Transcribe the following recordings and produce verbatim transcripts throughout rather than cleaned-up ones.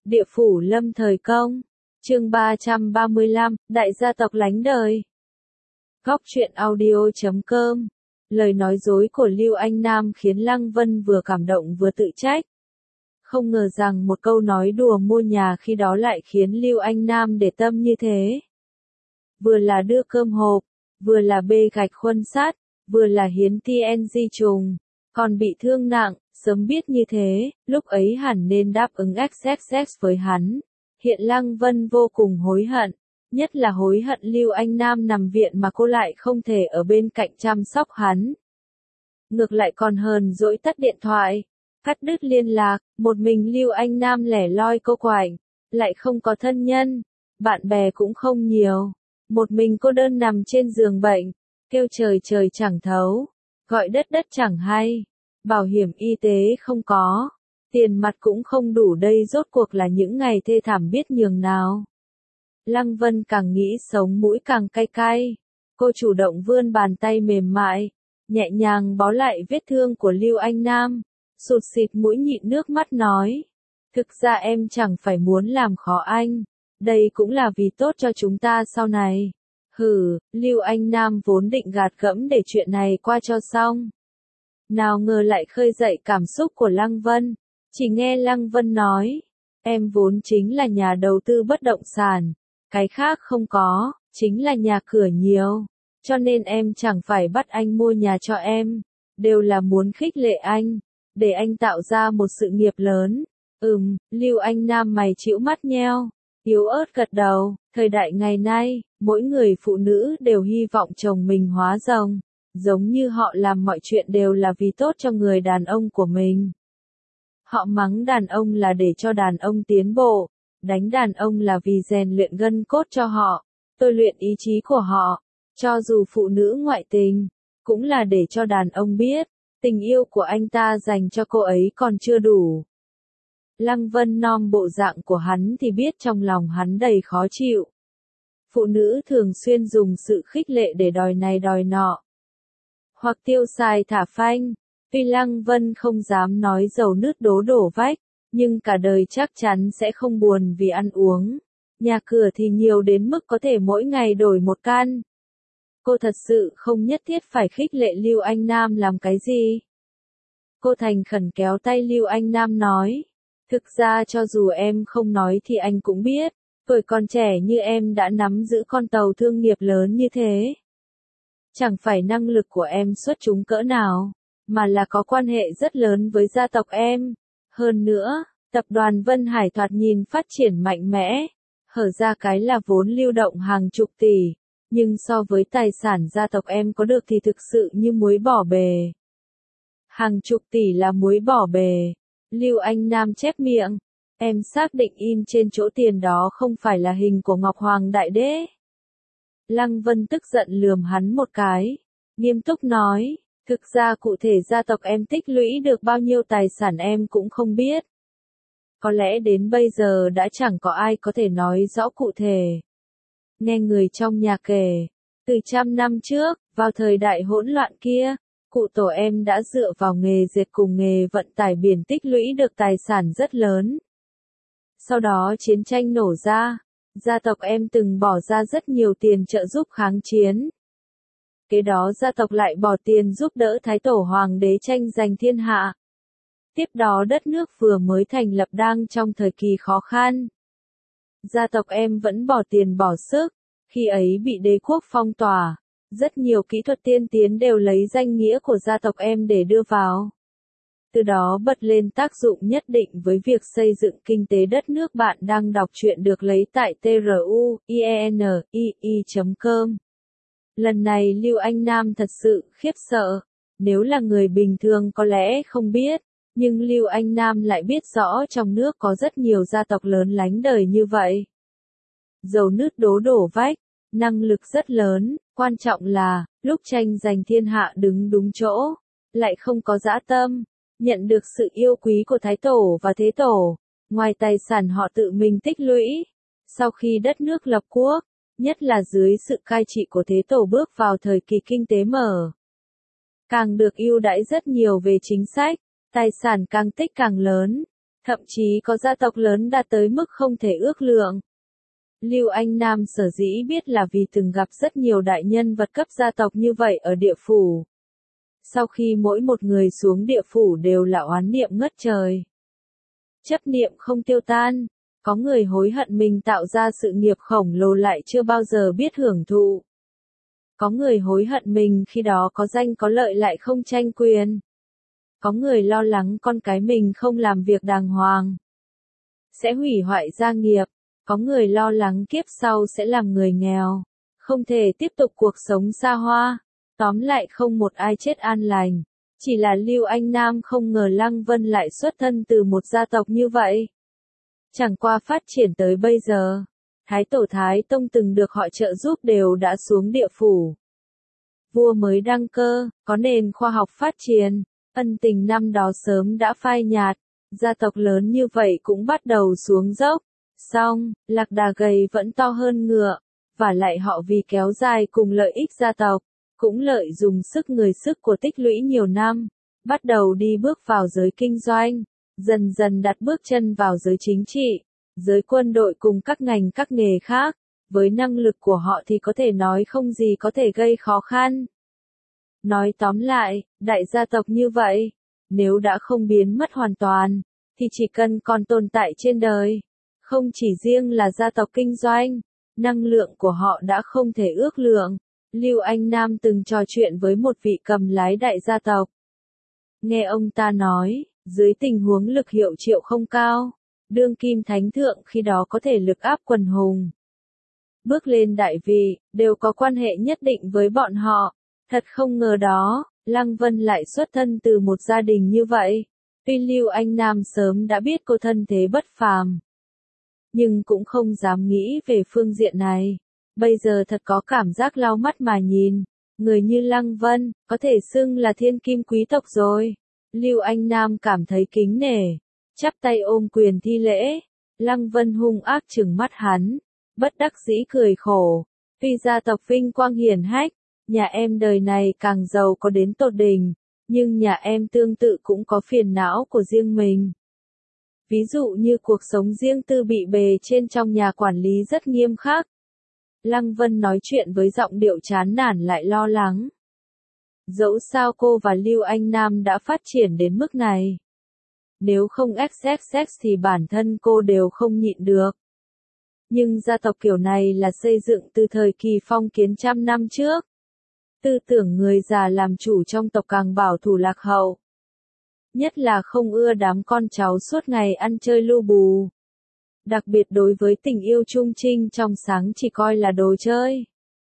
Địa phủ Lâm thời công. Chương ba trăm ba mươi lăm, Đại gia tộc lánh đời. Góc truyện audio chấm com. Lời nói dối của Lưu Anh Nam khiến Lăng Vân vừa cảm động vừa tự trách. Không ngờ rằng một câu nói đùa mua nhà khi đó lại khiến Lưu Anh Nam để tâm như thế. Vừa là đưa cơm hộp, vừa là bê gạch khuân sắt, vừa là hiến tê en giê trùng, còn bị thương nặng. Sớm biết như thế, lúc ấy hẳn nên đáp ứng xx xx với hắn. Hiện Lăng Vân vô cùng hối hận, nhất là hối hận Lưu Anh Nam nằm viện mà cô lại không thể ở bên cạnh chăm sóc hắn. Ngược lại còn hờn dỗi tắt điện thoại, cắt đứt liên lạc, một mình Lưu Anh Nam lẻ loi cô quạnh, lại không có thân nhân, bạn bè cũng không nhiều. Một mình cô đơn nằm trên giường bệnh, kêu trời trời chẳng thấu, gọi đất đất chẳng hay. Bảo hiểm y tế không có, tiền mặt cũng không đủ, đây rốt cuộc là những ngày thê thảm biết nhường nào. Lăng Vân càng nghĩ sống mũi càng cay cay, cô chủ động vươn bàn tay mềm mại, nhẹ nhàng bó lại vết thương của Lưu Anh Nam, sụt sịt mũi nhịn nước mắt nói. Thực ra em chẳng phải muốn làm khó anh, đây cũng là vì tốt cho chúng ta sau này. Hừ, Lưu Anh Nam vốn định gạt gẫm để chuyện này qua cho xong. Nào ngờ lại khơi dậy cảm xúc của Lăng Vân, chỉ nghe Lăng Vân nói, em vốn chính là nhà đầu tư bất động sản, cái khác không có, chính là nhà cửa nhiều, cho nên em chẳng phải bắt anh mua nhà cho em, đều là muốn khích lệ anh, để anh tạo ra một sự nghiệp lớn. Ừm, Lưu Anh Nam mày chĩu mắt nheo, yếu ớt gật đầu, thời đại ngày nay, mỗi người phụ nữ đều hy vọng chồng mình hóa rồng. Giống như họ làm mọi chuyện đều là vì tốt cho người đàn ông của mình. Họ mắng đàn ông là để cho đàn ông tiến bộ, đánh đàn ông là vì rèn luyện gân cốt cho họ, tôi luyện ý chí của họ, cho dù phụ nữ ngoại tình, cũng là để cho đàn ông biết, tình yêu của anh ta dành cho cô ấy còn chưa đủ. Lăng Vân nom bộ dạng của hắn thì biết trong lòng hắn đầy khó chịu. Phụ nữ thường xuyên dùng sự khích lệ để đòi này đòi nọ, hoặc tiêu xài thả phanh. Tuy Lăng Vân không dám nói dầu nứt đố đổ vách, nhưng cả đời chắc chắn sẽ không buồn vì ăn uống. Nhà cửa thì nhiều đến mức có thể mỗi ngày đổi một căn. Cô thật sự không nhất thiết phải khích lệ Lưu Anh Nam làm cái gì. Cô thành khẩn kéo tay Lưu Anh Nam nói, thực ra cho dù em không nói thì anh cũng biết, tuổi còn trẻ như em đã nắm giữ con tàu thương nghiệp lớn như thế. Chẳng phải năng lực của em xuất chúng cỡ nào, mà là có quan hệ rất lớn với gia tộc em. Hơn nữa, tập đoàn Vân Hải thoạt nhìn phát triển mạnh mẽ, hở ra cái là vốn lưu động hàng chục tỷ, nhưng so với tài sản gia tộc em có được thì thực sự như muối bỏ bề. Hàng chục tỷ là muối bỏ bề. Lưu Anh Nam chép miệng, em xác định in trên chỗ tiền đó không phải là hình của Ngọc Hoàng Đại Đế. Lăng Vân tức giận lườm hắn một cái, nghiêm túc nói, thực ra cụ thể gia tộc em tích lũy được bao nhiêu tài sản em cũng không biết. Có lẽ đến bây giờ đã chẳng có ai có thể nói rõ cụ thể. Nghe người trong nhà kể, từ trăm năm trước, vào thời đại hỗn loạn kia, cụ tổ em đã dựa vào nghề dệt cùng nghề vận tải biển tích lũy được tài sản rất lớn. Sau đó chiến tranh nổ ra. Gia tộc em từng bỏ ra rất nhiều tiền trợ giúp kháng chiến. Kế đó gia tộc lại bỏ tiền giúp đỡ Thái Tổ Hoàng đế tranh giành thiên hạ. Tiếp đó đất nước vừa mới thành lập đang trong thời kỳ khó khăn. Gia tộc em vẫn bỏ tiền bỏ sức, khi ấy bị đế quốc phong tỏa, rất nhiều kỹ thuật tiên tiến đều lấy danh nghĩa của gia tộc em để đưa vào. Từ đó bật lên tác dụng nhất định với việc xây dựng kinh tế đất nước. Bạn đang đọc truyện được lấy tại truyện chấm com. Lần này Lưu Anh Nam thật sự khiếp sợ, nếu là người bình thường có lẽ không biết, nhưng Lưu Anh Nam lại biết rõ trong nước có rất nhiều gia tộc lớn lánh đời như vậy. Dầu nứt đố đổ vách, năng lực rất lớn, quan trọng là, lúc tranh giành thiên hạ đứng đúng chỗ, lại không có dã tâm. Nhận được sự yêu quý của Thái Tổ và Thế Tổ, ngoài tài sản họ tự mình tích lũy, sau khi đất nước lập quốc, nhất là dưới sự cai trị của Thế Tổ bước vào thời kỳ kinh tế mở, càng được ưu đãi rất nhiều về chính sách, tài sản càng tích càng lớn, Thậm chí có gia tộc lớn đạt tới mức không thể ước lượng. Lưu Anh Nam sở dĩ biết là vì từng gặp rất nhiều đại nhân vật cấp gia tộc như vậy ở địa phủ. Sau khi mỗi một người xuống địa phủ đều là oán niệm ngất trời. Chấp niệm không tiêu tan, có người hối hận mình tạo ra sự nghiệp khổng lồ lại chưa bao giờ biết hưởng thụ. Có người hối hận mình khi đó có danh có lợi lại không tranh quyền. Có người lo lắng con cái mình không làm việc đàng hoàng, sẽ hủy hoại gia nghiệp. Có người lo lắng kiếp sau sẽ làm người nghèo, không thể tiếp tục cuộc sống xa hoa. Tóm lại không một ai chết an lành. Chỉ là Lưu Anh Nam không ngờ Lăng Vân lại xuất thân từ một gia tộc như vậy. Chẳng qua phát triển tới bây giờ, Thái Tổ Thái Tông từng được họ trợ giúp đều đã xuống địa phủ. Vua mới đăng cơ, có nền khoa học phát triển, ân tình năm đó sớm đã phai nhạt, gia tộc lớn như vậy cũng bắt đầu xuống dốc. Xong, lạc đà gầy vẫn to hơn ngựa, và lại họ vì kéo dài cùng lợi ích gia tộc, cũng lợi dùng sức người sức của tích lũy nhiều năm, bắt đầu đi bước vào giới kinh doanh, dần dần đặt bước chân vào giới chính trị, giới quân đội cùng các ngành các nghề khác, với năng lực của họ thì có thể nói không gì có thể gây khó khăn. Nói tóm lại, đại gia tộc như vậy, nếu đã không biến mất hoàn toàn, thì chỉ cần còn tồn tại trên đời, không chỉ riêng là gia tộc kinh doanh, năng lượng của họ đã không thể ước lượng. Lưu Anh Nam từng trò chuyện với một vị cầm lái đại gia tộc. Nghe ông ta nói, dưới tình huống lực hiệu triệu không cao, đương kim thánh thượng khi đó có thể lực áp quần hùng. Bước lên đại vị, đều có quan hệ nhất định với bọn họ. Thật không ngờ đó, Lăng Vân lại xuất thân từ một gia đình như vậy. Tuy Lưu Anh Nam sớm đã biết cô thân thế bất phàm, nhưng cũng không dám nghĩ về phương diện này. Bây giờ thật có cảm giác lau mắt mà nhìn, người như Lăng Vân, có thể xưng là thiên kim quý tộc rồi. Lưu Anh Nam cảm thấy kính nể, chắp tay ôm quyền thi lễ. Lăng Vân hung ác trừng mắt hắn, bất đắc dĩ cười khổ. Tuy gia tộc vinh quang hiển hách, nhà em đời này càng giàu có đến tột đỉnh, nhưng nhà em tương tự cũng có phiền não của riêng mình. Ví dụ như cuộc sống riêng tư bị bề trên trong nhà quản lý rất nghiêm khắc. Lăng Vân nói chuyện với giọng điệu chán nản lại lo lắng. Dẫu sao cô và Lưu Anh Nam đã phát triển đến mức này. Nếu không xx xx thì bản thân cô đều không nhịn được. Nhưng gia tộc kiểu này là xây dựng từ thời kỳ phong kiến trăm năm trước. Tư tưởng người già làm chủ trong tộc càng bảo thủ lạc hậu. Nhất là không ưa đám con cháu suốt ngày ăn chơi lưu bù. Đặc biệt đối với tình yêu trung trinh trong sáng chỉ coi là đồ chơi.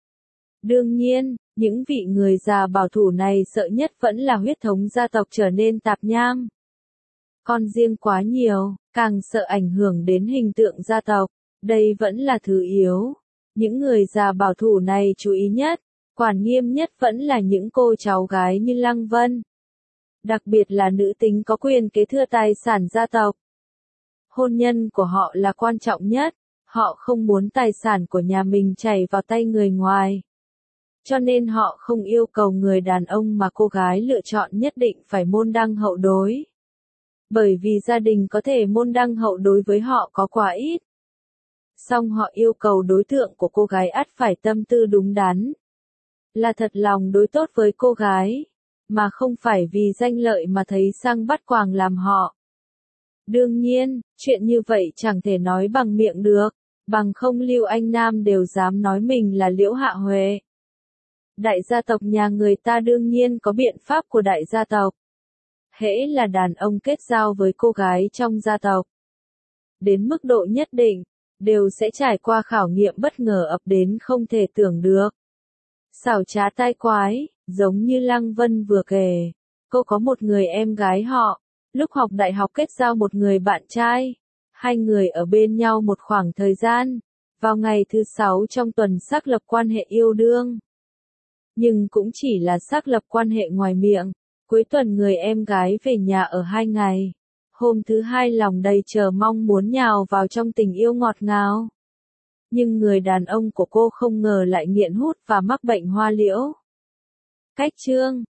Đương nhiên, những vị người già bảo thủ này sợ nhất vẫn là huyết thống gia tộc trở nên tạp nham. Con riêng quá nhiều, càng sợ ảnh hưởng đến hình tượng gia tộc, đây vẫn là thứ yếu. Những người già bảo thủ này chú ý nhất, quản nghiêm nhất vẫn là những cô cháu gái như Lăng Vân. Đặc biệt là nữ tính có quyền kế thừa tài sản gia tộc. Hôn nhân của họ là quan trọng nhất, họ không muốn tài sản của nhà mình chảy vào tay người ngoài. Cho nên họ không yêu cầu người đàn ông mà cô gái lựa chọn nhất định phải môn đăng hậu đối. Bởi vì gia đình có thể môn đăng hậu đối với họ có quá ít. Song họ yêu cầu đối tượng của cô gái ắt phải tâm tư đúng đắn. Là thật lòng đối tốt với cô gái, mà không phải vì danh lợi mà thấy sang bắt quàng làm họ. Đương nhiên, chuyện như vậy chẳng thể nói bằng miệng được, bằng không Lưu Anh Nam đều dám nói mình là Liễu Hạ Huệ. Đại gia tộc nhà người ta đương nhiên có biện pháp của đại gia tộc. Hễ là đàn ông kết giao với cô gái trong gia tộc, đến mức độ nhất định, đều sẽ trải qua khảo nghiệm bất ngờ ập đến không thể tưởng được. Xảo trá tai quái, giống như Lăng Vân vừa kể, cô có một người em gái họ, lúc học đại học kết giao một người bạn trai, hai người ở bên nhau một khoảng thời gian, vào ngày thứ sáu trong tuần xác lập quan hệ yêu đương. Nhưng cũng chỉ là xác lập quan hệ ngoài miệng, cuối tuần người em gái về nhà ở hai ngày, hôm thứ hai lòng đầy chờ mong muốn nhào vào trong tình yêu ngọt ngào. Nhưng người đàn ông của cô không ngờ lại nghiện hút và mắc bệnh hoa liễu. Cách chương